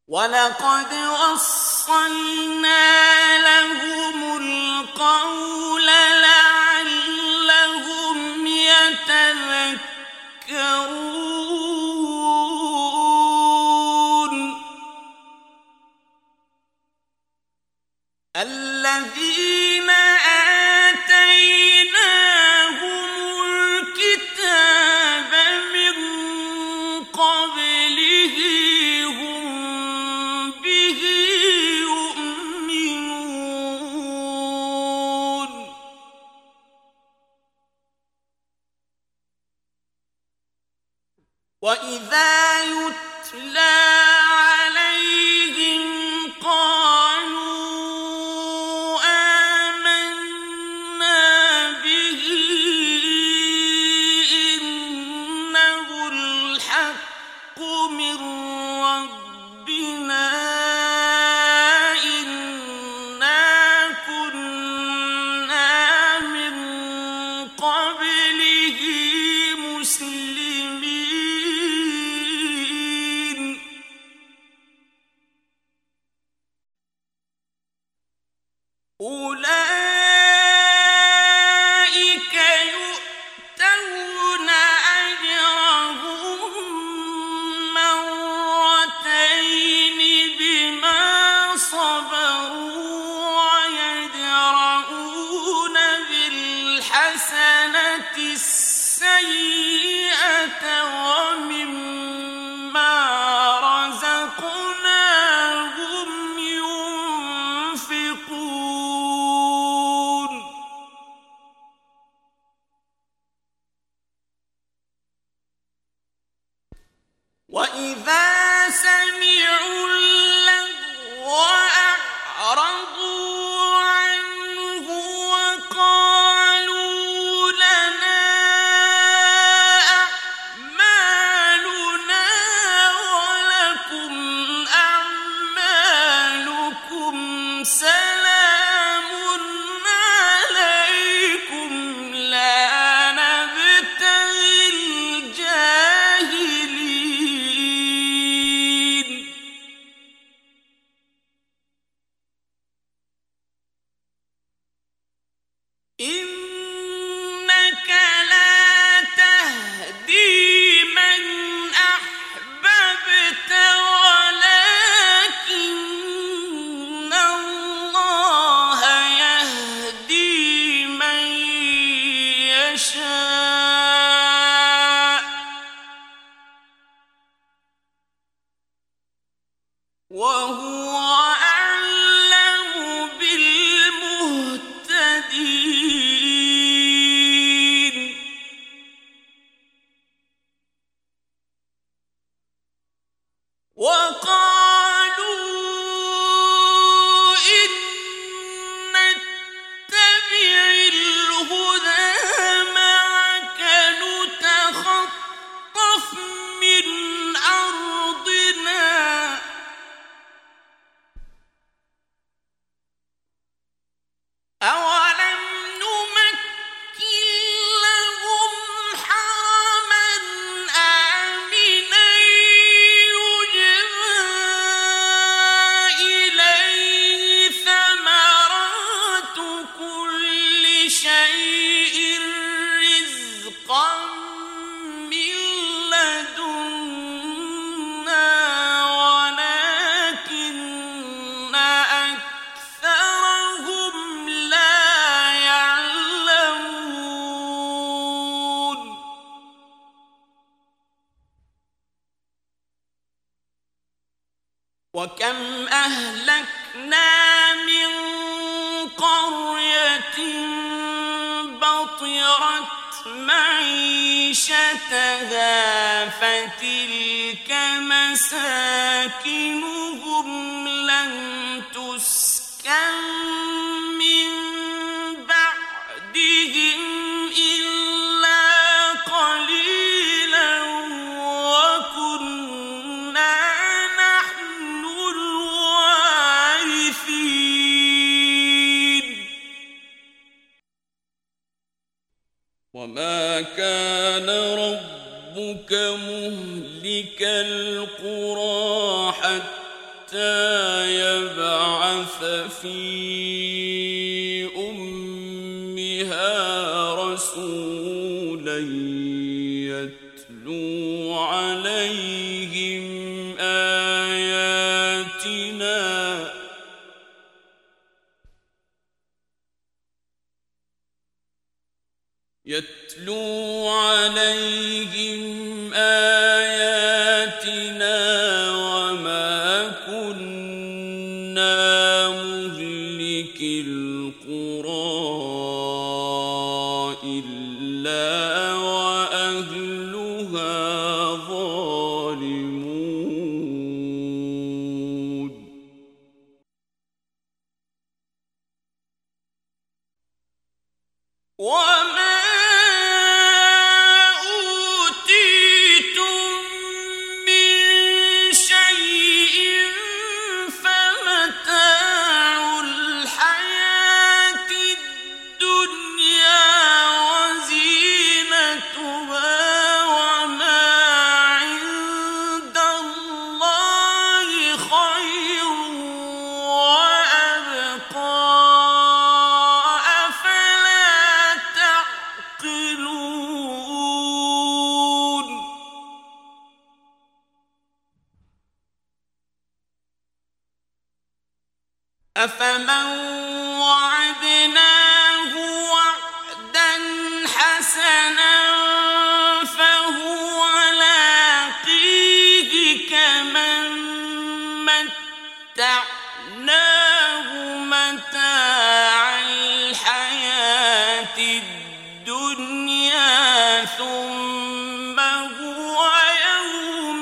وَلَقَدْ وَصَّلْنَا لَهُمُ الْقَوْلَ لَعَلَّهُمْ يَتَذَكَّرُونَ الَّذِينَ آتَيْنَاهُمُ الْكِتَابَ مِن قَبْلِهِ هُم بِهِ يُؤْمِنُونَ وَإِذَا يُتْلَىٰ عَلَيْهِمْ قَالُوا آمَنَّا بِهِ إِنَّهُ الْحَقُّ مِن رَّبِّنَا إِنَّا كُنَّا مِن قَبْلِهِ مُسْلِمِينَ أُولَٰئِكَ يُؤْتَوْنَ أَجْرَهُم مَّرَّتَيْنِ بِمَا صَبَرُوا وَيَدْرَءُونَ بِالْحَسَنَةِ السَّيِّئَةَ وَمِمَّا رَزَقْنَاهُمْ يُنفِقُونَ وَإِذَا سَمِعُوا اللَّغْوَ أَعْرَضُوا عَنْهُ وَقَالُوا لَنَا أَعْمَالُنَا وَلَكُمْ أَعْمَالُكُمْ سَلَامٌ عَلَيْكُمْ لَا نَبْتَغِي الْجَاهِلِينَ إِنَّكَ لَا تَهْدِي مَنْ أَحْبَبْتَ وَلَكِنَّ اللَّهَ يَهْدِي مَن يَشَاءُ وَهُوَ أَعْلَمُ بِالْمُهْتَدِينَ وَقَالُوا إِن نَّتَّبِعِ الْهُدَىٰ مَعَكَ نُتَخَطَّفْ مِنْ أَرْضِنَا أَوَلَمْ نُمَكِّن لَّهُمْ حَرَمًا آمِنًا يُجْبَىٰ إِلَيْهِ ثَمَرَاتُ كُلِّ شَيْءٍ رِّزْقًا مِّن لَّدُنَّا وَلَٰكِنَّ أَكْثَرَهُمْ لَا يَعْلَمُونَ وَكَمْ أَهْلَكْنَا مِن قَرْيَةٍ بَطِرَتْ مَعِيشَتَهَا فَتِلْكَ مَسَاكِنُهُمْ لَمْ تُسْكَن مِّن بَعْدِهِمْ إِلَّا قَلِيلًا وَكُنَّا نَحْنُ الْوَارِثِينَ وَمَا كَانَ رَبُّكَ مُهْلِكَ الْقُرَىٰ حَتَّىٰ يبعث في أمها رسولا يتلو عليهم آياتنا وما كنا مهلك القرى إلا وأهلها ظالمون وما أفمن وعدناه وعدا حسنا فهو لاقيه كمن متعناه متاع الحياة الدنيا ثم هو يوم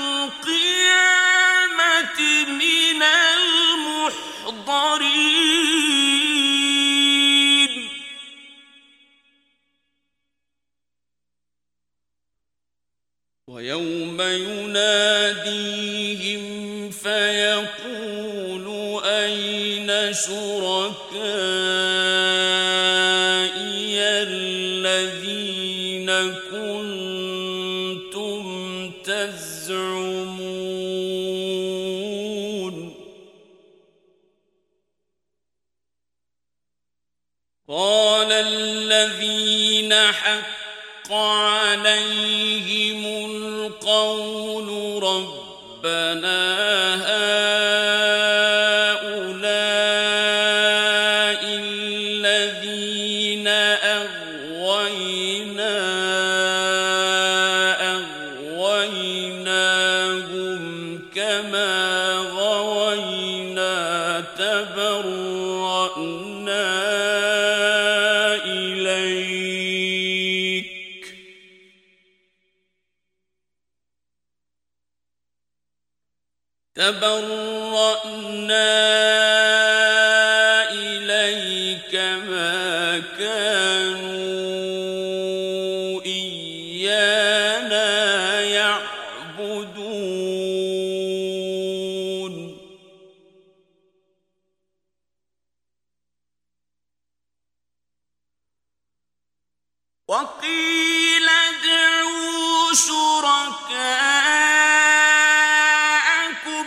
القيامة من المحضرين ويوم يناديهم فيقول أين شركائي الذين كنتم تزعمون قال الذين حق عليهم القول ربنا هؤلاء الذين أغويناهم كما غوينا تبرأنا إليك ما كانوا إيانا يعبدون وقيل ادعوا شركاءكم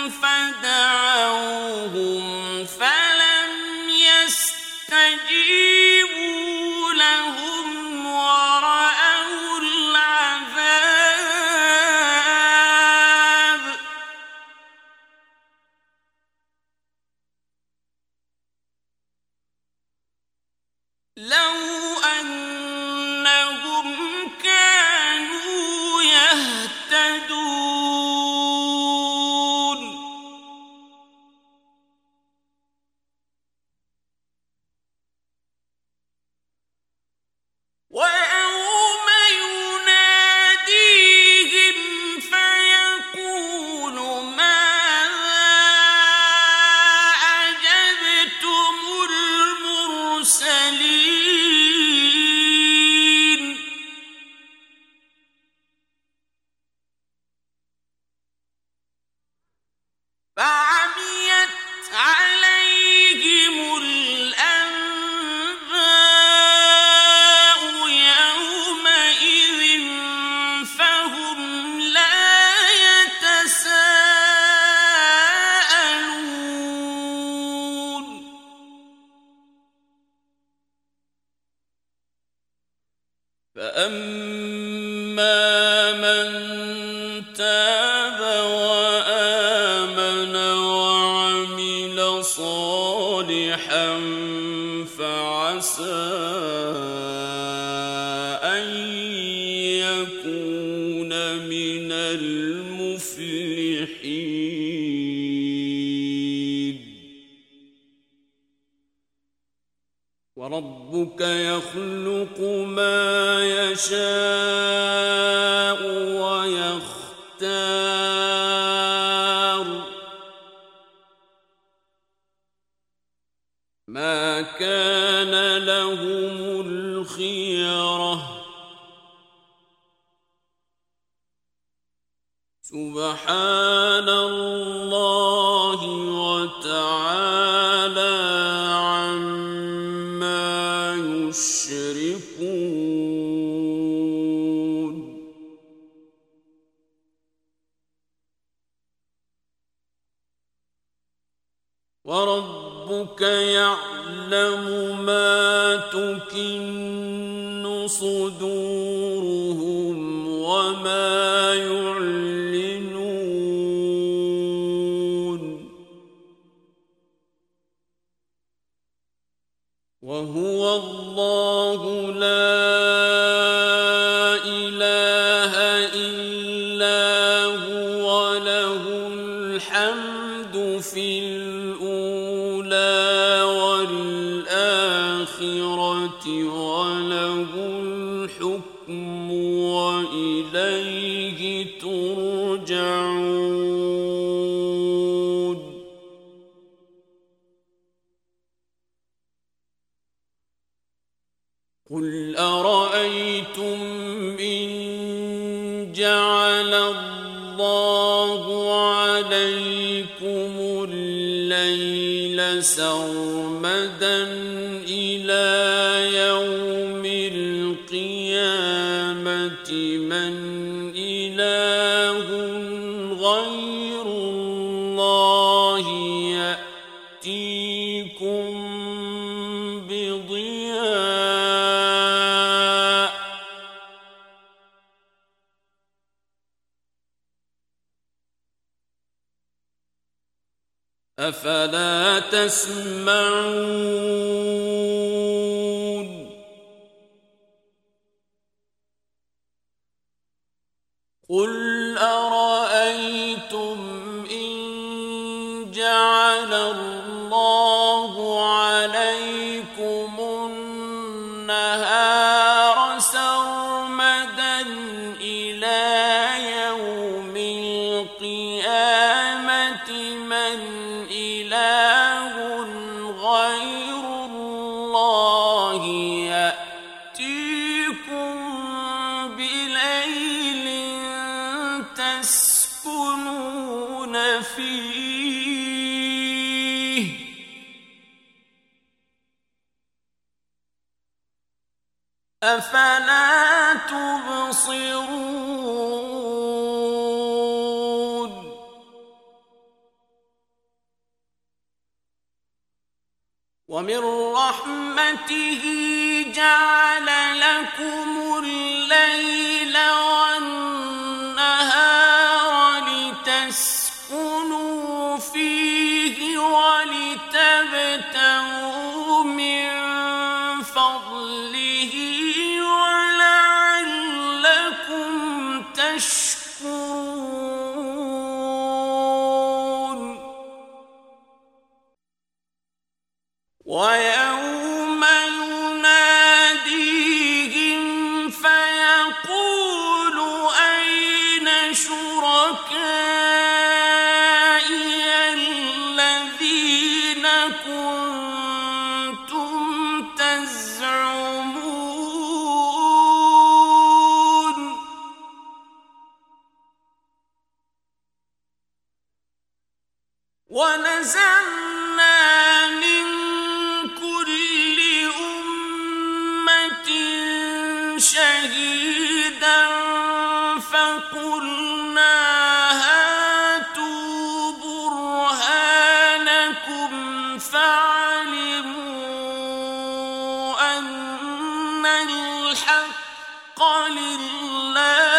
فدعوهم فلم يستجيبوا لهم ورأوا العذاب لو أنهم كانوا يهتدون فَأَمَّا مَن تَابَ وَآمَنَ وَعَمِلَ صَالِحًا فَعَسَىٰ أَن يَكُونَ مِنَ الْمُفْلِحِينَ. وَرَبُّكَ يَخْلُقُ مَا يَشَاءُ وَيَخْتَارُ ۗ مَا كَانَ لَهُمُ الْخِيَرَةُ ۚ سُبْحَانَ اللَّهِ وَتَعَالَىٰ عَمَّا يُشْرِكُونَ. وَرَبُّكَ يَعْلَمُ مَا تُكِنُّ صُدُورُهُمْ وَمَا يُعْلِنُونَ. وَهُوَ اللَّهُ لَا إِلَٰهَ إِلَّا هُوَ لَهُ الْحَمْدُ فِي الْأُولَىٰ وَالْآخِرَةِ وَلَهُ الْحُكْمُ وَإِلَيْهِ تُرْجَعُونَ. قُلْ أَرَأَيْتُمْ إِن جَعَلَ اللَّهُ عَلَيْكُمُ اللَّيْلَ سَرْمَدًا إِلَىٰ يَوْمِ الْقِيَامَةِ مَنْ إِلَٰهٌ غَيْرُ اللَّهِ يَأْتِيكُم بِضِيَاءٍ ۖ أَفَلَا تَسْمَعُونَ. قُلْ أَرَأَيْتُمْ إِن جَعَلَ اللَّهُ عَلَيْكُمُ النَّهَارَ سَرْمَدًا إِلَىٰ يَوْمِ الْقِيَامَةِ مَنْ إِلَٰهٌ غَيْرُ اللَّهِ يَأْتِيكُم بِلَيْلٍ تَسْكُنُونَ فِيهِ ۖ أَفَلَا تُبْصِرُونَ. وَمِن رَّحْمَتِهِ جَعَلَ لَكُمُ اللَّيْلَ وَالنَّهَارَ لِتَسْكُنُوا فِيهِ وَلِتَبْتَغُوا مِن فَضْلِهِ وَلَعَلَّكُمْ تَشْكُرُونَ. وَيَوْمَ يُنَادِيهِمْ فَيَقُولُ أَيْنَ شُرَكَائِيَ الَّذِينَ كُنتُمْ تَزْعُمُونَ. وَنَزَعْنَا مِن كُلِّ أُمَّةٍ شَهِيدًا فَقُلْنَا هَاتُوا بُرْهَانَكُمْ فَعَلِمُوا أَنَّ الْحَقَّ لله